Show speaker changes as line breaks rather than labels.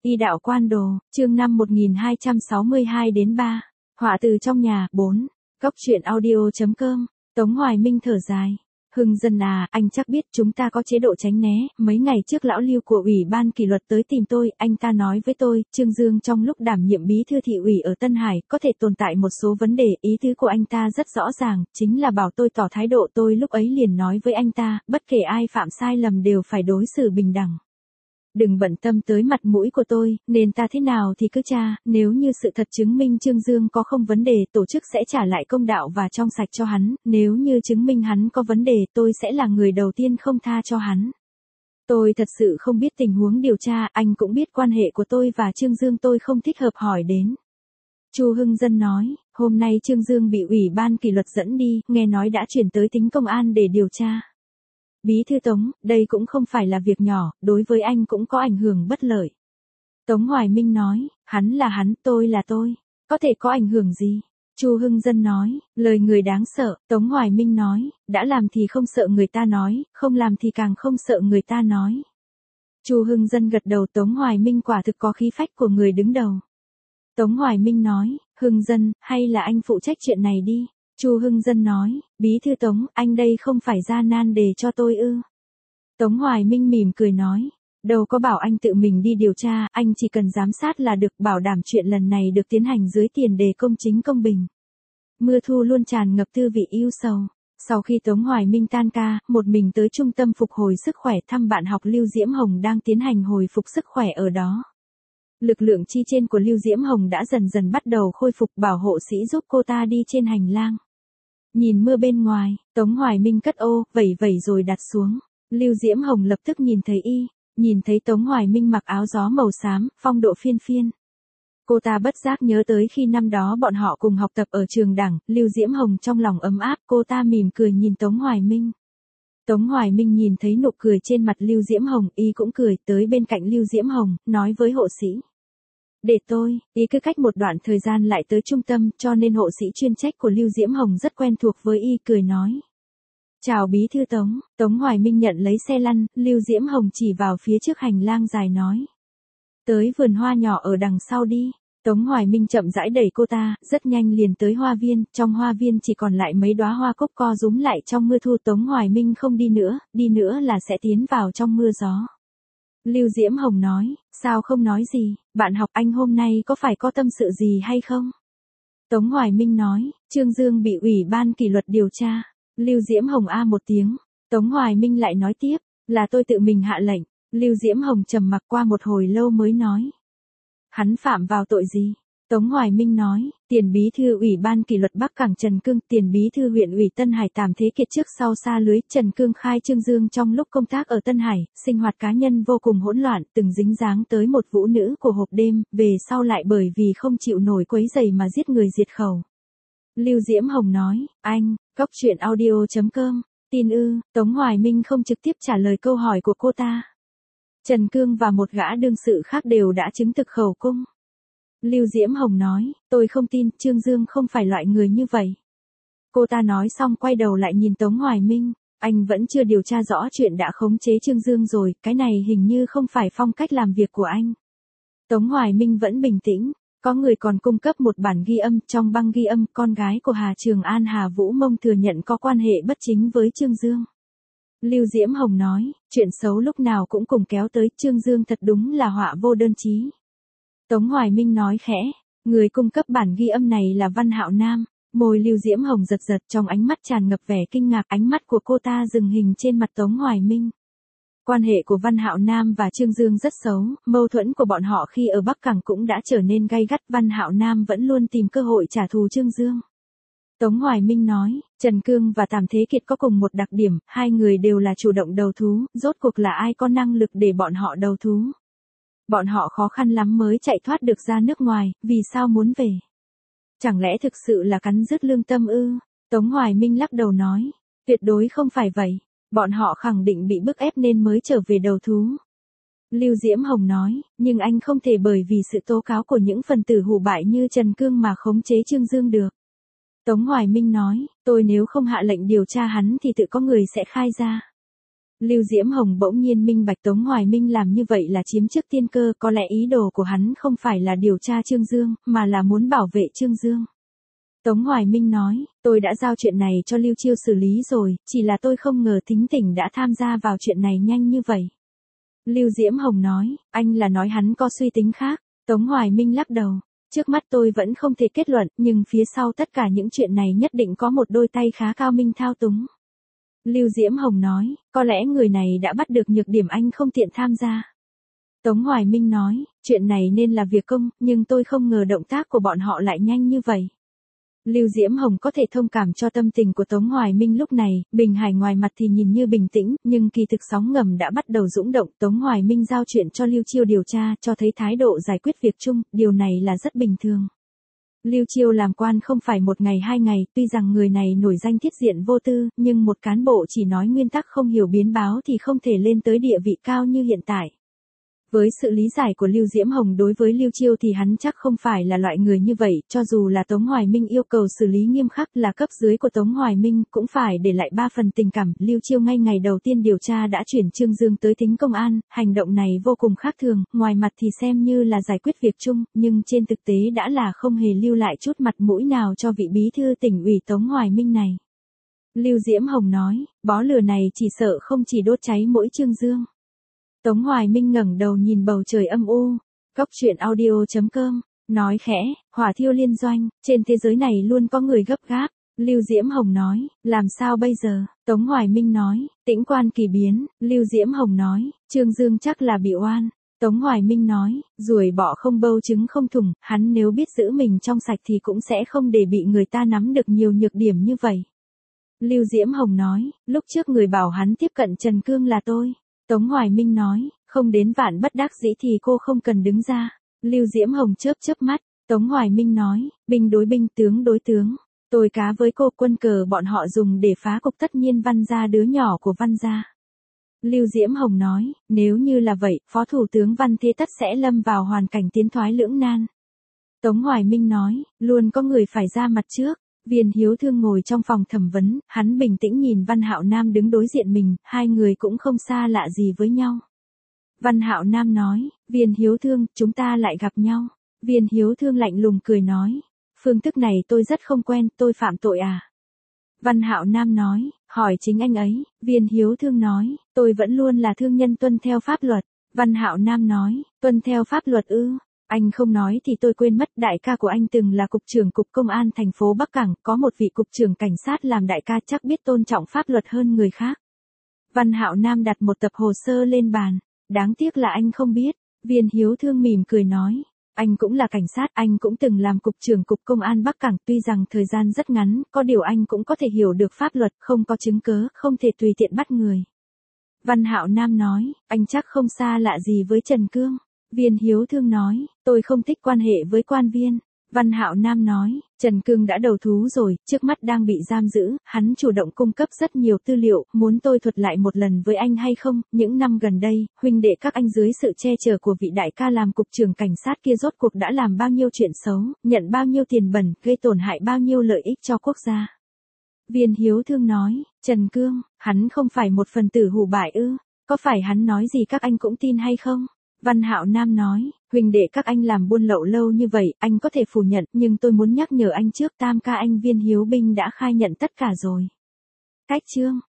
Y đạo quan đồ, chương 5 1262 đến 3. Họa từ trong nhà, 4. Góc truyện audio.com. Tống Hoài Minh thở dài. Hưng Dân à, anh chắc biết chúng ta có chế độ tránh né, mấy ngày trước lão Lưu của Ủy ban kỷ luật tới tìm tôi, anh ta nói với tôi, Trương Dương trong lúc đảm nhiệm bí thư thị ủy ở Tân Hải, có thể tồn tại một số vấn đề, ý tứ của anh ta rất rõ ràng, chính là bảo tôi tỏ thái độ. Tôi lúc ấy liền nói với anh ta, bất kể ai phạm sai lầm đều phải đối xử bình đẳng. Đừng bận tâm tới mặt mũi của tôi, nên ta thế nào thì cứ tra, nếu như sự thật chứng minh Trương Dương có không vấn đề, tổ chức sẽ trả lại công đạo và trong sạch cho hắn, nếu như chứng minh hắn có vấn đề, tôi sẽ là người đầu tiên không tha cho hắn. Tôi thật sự không biết tình huống điều tra, anh cũng biết quan hệ của tôi và Trương Dương, tôi không thích hợp hỏi đến. Chu Hưng Dân nói, hôm nay Trương Dương bị Ủy ban kỷ luật dẫn đi, nghe nói đã chuyển tới tính công an để điều tra. Bí thư Tống, đây cũng không phải là việc nhỏ, đối với anh cũng có ảnh hưởng bất lợi. Tống Hoài Minh nói, hắn là hắn, tôi là tôi, có thể có ảnh hưởng gì? Chu Hưng Dân nói, lời người đáng sợ. Tống Hoài Minh nói, đã làm thì không sợ người ta nói, không làm thì càng không sợ người ta nói. Chu Hưng Dân gật đầu. Tống Hoài Minh quả thực có khí phách của người đứng đầu. Tống Hoài Minh nói, Hưng Dân, hay là anh phụ trách chuyện này đi. Chu Hưng Dân nói, bí thư Tống, anh đây không phải ra nan đề cho tôi ư? Tống Hoài Minh mỉm cười nói, đâu có bảo anh tự mình đi điều tra, anh chỉ cần giám sát là được, bảo đảm chuyện lần này được tiến hành dưới tiền đề công chính công bình. Mưa thu luôn tràn ngập thư vị ưu sầu. Sau khi Tống Hoài Minh tan ca, một mình tới trung tâm phục hồi sức khỏe thăm bạn học Lưu Diễm Hồng đang tiến hành hồi phục sức khỏe ở đó. Lực lượng chi trên của Lưu Diễm Hồng đã dần dần bắt đầu khôi phục, bảo hộ sĩ giúp cô ta đi trên hành lang. Nhìn mưa bên ngoài, Tống Hoài Minh cất ô, vẩy vẩy rồi đặt xuống. Lưu Diễm Hồng lập tức nhìn thấy nhìn thấy Tống Hoài Minh mặc áo gió màu xám, phong độ phiên phiên. Cô ta bất giác nhớ tới khi năm đó bọn họ cùng học tập ở trường đảng, Lưu Diễm Hồng trong lòng ấm áp, cô ta mỉm cười nhìn Tống Hoài Minh. Tống Hoài Minh nhìn thấy nụ cười trên mặt Lưu Diễm Hồng, cũng cười tới bên cạnh Lưu Diễm Hồng, nói với hộ sĩ. Để tôi, cứ cách một đoạn thời gian lại tới trung tâm, cho nên hộ sĩ chuyên trách của Lưu Diễm Hồng rất quen thuộc với cười nói. Chào bí thư Tống. Tống Hoài Minh nhận lấy xe lăn, Lưu Diễm Hồng chỉ vào phía trước hành lang dài nói. Tới vườn hoa nhỏ ở đằng sau đi. Tống Hoài Minh chậm rãi đẩy cô ta, rất nhanh liền tới hoa viên, trong hoa viên chỉ còn lại mấy đóa hoa cúc co rúm lại trong mưa thu. Tống Hoài Minh không đi nữa là sẽ tiến vào trong mưa gió. Lưu Diễm Hồng nói, sao không nói gì, bạn học anh hôm nay có phải có tâm sự gì hay không? Tống Hoài Minh nói, Trương Dương bị Ủy ban kỷ luật điều tra. Lưu Diễm Hồng a một tiếng. Tống Hoài Minh lại nói tiếp, là tôi tự mình hạ lệnh. Lưu Diễm Hồng trầm mặc qua một hồi lâu mới nói. Hắn phạm vào tội gì? Tống Hoài Minh nói, tiền bí thư Ủy ban kỷ luật Bắc Cảng Trần Cương, tiền bí thư huyện ủy Tân Hải Tàm Thế Kiệt trước sau xa lưới. Trần Cương khai Trương Dương trong lúc công tác ở Tân Hải, sinh hoạt cá nhân vô cùng hỗn loạn, từng dính dáng tới một vũ nữ của hộp đêm, về sau lại bởi vì không chịu nổi quấy rầy mà giết người diệt khẩu. Lưu Diễm Hồng nói, anh, góc truyện audio.com, tin ư? Tống Hoài Minh không trực tiếp trả lời câu hỏi của cô ta. Trần Cương và một gã đương sự khác đều đã chứng thực khẩu cung. Lưu Diễm Hồng nói, tôi không tin, Trương Dương không phải loại người như vậy. Cô ta nói xong quay đầu lại nhìn Tống Hoài Minh, anh vẫn chưa điều tra rõ chuyện đã khống chế Trương Dương rồi, cái này hình như không phải phong cách làm việc của anh. Tống Hoài Minh vẫn bình tĩnh, có người còn cung cấp một bản ghi âm, trong băng ghi âm, con gái của Hà Trường An Hà Vũ Mông thừa nhận có quan hệ bất chính với Trương Dương. Lưu Diễm Hồng nói, chuyện xấu lúc nào cũng cùng kéo tới, Trương Dương thật đúng là họa vô đơn chí. Tống Hoài Minh nói khẽ, người cung cấp bản ghi âm này là Văn Hạo Nam. Môi Lưu Diễm Hồng giật giật, trong ánh mắt tràn ngập vẻ kinh ngạc, ánh mắt của cô ta dừng hình trên mặt Tống Hoài Minh. Quan hệ của Văn Hạo Nam và Trương Dương rất xấu, mâu thuẫn của bọn họ khi ở Bắc Cảng cũng đã trở nên gay gắt, Văn Hạo Nam vẫn luôn tìm cơ hội trả thù Trương Dương. Tống Hoài Minh nói, Trần Cương và Tàm Thế Kiệt có cùng một đặc điểm, hai người đều là chủ động đầu thú, rốt cuộc là ai có năng lực để bọn họ đầu thú? Bọn họ khó khăn lắm mới chạy thoát được ra nước ngoài, vì sao muốn về? Chẳng lẽ thực sự là cắn rứt lương tâm ư? Tống Hoài Minh lắc đầu nói, tuyệt đối không phải vậy, bọn họ khẳng định bị bức ép nên mới trở về đầu thú. Lưu Diễm Hồng nói, nhưng anh không thể bởi vì sự tố cáo của những phần tử hủ bại như Trần Cương mà khống chế Trương Dương được. Tống Hoài Minh nói, tôi nếu không hạ lệnh điều tra hắn thì tự có người sẽ khai ra. Lưu Diễm Hồng bỗng nhiên minh bạch Tống Hoài Minh làm như vậy là chiếm trước tiên cơ, có lẽ ý đồ của hắn không phải là điều tra Trương Dương, mà là muốn bảo vệ Trương Dương. Tống Hoài Minh nói, tôi đã giao chuyện này cho Lưu Chiêu xử lý rồi, chỉ là tôi không ngờ Thính Tỉnh đã tham gia vào chuyện này nhanh như vậy. Lưu Diễm Hồng nói, anh là nói hắn có suy tính khác. Tống Hoài Minh lắc đầu, trước mắt tôi vẫn không thể kết luận, nhưng phía sau tất cả những chuyện này nhất định có một đôi tay khá cao minh thao túng. Lưu Diễm Hồng nói, có lẽ người này đã bắt được nhược điểm anh không tiện tham gia. Tống Hoài Minh nói, chuyện này nên là việc công, nhưng tôi không ngờ động tác của bọn họ lại nhanh như vậy. Lưu Diễm Hồng có thể thông cảm cho tâm tình của Tống Hoài Minh lúc này, Bình Hải ngoài mặt thì nhìn như bình tĩnh, nhưng kỳ thực sóng ngầm đã bắt đầu dũng động. Tống Hoài Minh giao chuyện cho Lưu Chiêu điều tra, cho thấy thái độ giải quyết việc chung, điều này là rất bình thường. Lưu Chiêu làm quan không phải một ngày hai ngày, tuy rằng người này nổi danh thiết diện vô tư, nhưng một cán bộ chỉ nói nguyên tắc không hiểu biến báo thì không thể lên tới địa vị cao như hiện tại. Với sự lý giải của Lưu Diễm Hồng đối với Lưu Chiêu thì hắn chắc không phải là loại người như vậy, cho dù là Tống Hoài Minh yêu cầu xử lý nghiêm khắc là cấp dưới của Tống Hoài Minh cũng phải để lại 3 phần tình cảm. Lưu Chiêu ngay ngày đầu tiên điều tra đã chuyển Trương Dương tới Thính Công an, hành động này vô cùng khác thường, ngoài mặt thì xem như là giải quyết việc chung, nhưng trên thực tế đã là không hề lưu lại chút mặt mũi nào cho vị bí thư tỉnh ủy Tống Hoài Minh này. Lưu Diễm Hồng nói, bó lửa này chỉ sợ không chỉ đốt cháy mỗi Trương Dương. Tống Hoài Minh ngẩng đầu nhìn bầu trời âm u. Góc truyện audio.com, nói khẽ, hỏa thiêu liên doanh, trên thế giới này luôn có người gấp gáp. Lưu Diễm Hồng nói, làm sao bây giờ? Tống Hoài Minh nói, tĩnh quan kỳ biến. Lưu Diễm Hồng nói, Trương Dương chắc là bị oan. Tống Hoài Minh nói, ruồi bọ không bâu trứng không thủng, hắn nếu biết giữ mình trong sạch thì cũng sẽ không để bị người ta nắm được nhiều nhược điểm như vậy. Lưu Diễm Hồng nói, lúc trước người bảo hắn tiếp cận Trần Cương là tôi. Tống Hoài Minh nói, không đến vạn bất đắc dĩ thì cô không cần đứng ra. Lưu Diễm Hồng chớp chớp mắt. Tống Hoài Minh nói, binh đối binh tướng đối tướng. Tôi cá với cô, quân cờ bọn họ dùng để phá cục tất nhiên Văn gia đứa nhỏ của Văn gia. Lưu Diễm Hồng nói, nếu như là vậy, Phó Thủ tướng Văn Thế Tất sẽ lâm vào hoàn cảnh tiến thoái lưỡng nan. Tống Hoài Minh nói, luôn có người phải ra mặt trước. Viên Hiếu Thương ngồi trong phòng thẩm vấn, hắn bình tĩnh nhìn Văn Hạo Nam đứng đối diện mình, hai người cũng không xa lạ gì với nhau. Văn Hạo Nam nói, Viên Hiếu Thương, chúng ta lại gặp nhau. Viên Hiếu Thương lạnh lùng cười nói, phương thức này tôi rất không quen, tôi phạm tội à? Văn Hạo Nam nói, hỏi chính anh ấy. Viên Hiếu Thương nói, tôi vẫn luôn là thương nhân tuân theo pháp luật. Văn Hạo Nam nói, tuân theo pháp luật ư? Anh không nói thì tôi quên mất, đại ca của anh từng là cục trưởng cục công an thành phố Bắc Cảng, có một vị cục trưởng cảnh sát làm đại ca chắc biết tôn trọng pháp luật hơn người khác. Văn Hạo Nam đặt một tập hồ sơ lên bàn, đáng tiếc là anh không biết. Viên Hiếu Thương mỉm cười nói, anh cũng là cảnh sát, anh cũng từng làm cục trưởng cục công an Bắc Cảng, tuy rằng thời gian rất ngắn, có điều anh cũng có thể hiểu được pháp luật, không có chứng cớ, không thể tùy tiện bắt người. Văn Hạo Nam nói, anh chắc không xa lạ gì với Trần Cương. Viên Hiếu Thương nói, tôi không thích quan hệ với quan viên. Văn Hạo Nam nói, Trần Cương đã đầu thú rồi, trước mắt đang bị giam giữ, hắn chủ động cung cấp rất nhiều tư liệu, muốn tôi thuật lại một lần với anh hay không? Những năm gần đây, huynh đệ các anh dưới sự che chở của vị đại ca làm cục trưởng cảnh sát kia rốt cuộc đã làm bao nhiêu chuyện xấu, nhận bao nhiêu tiền bẩn, gây tổn hại bao nhiêu lợi ích cho quốc gia. Viên Hiếu Thương nói, Trần Cương, hắn không phải một phần tử hủ bại ư? Có phải hắn nói gì các anh cũng tin hay không? Văn Hạo Nam nói, huynh đệ các anh làm buôn lậu lâu như vậy, anh có thể phủ nhận, nhưng tôi muốn nhắc nhở anh trước, tam ca anh Viên Hiếu Binh đã khai nhận tất cả rồi. Cách chương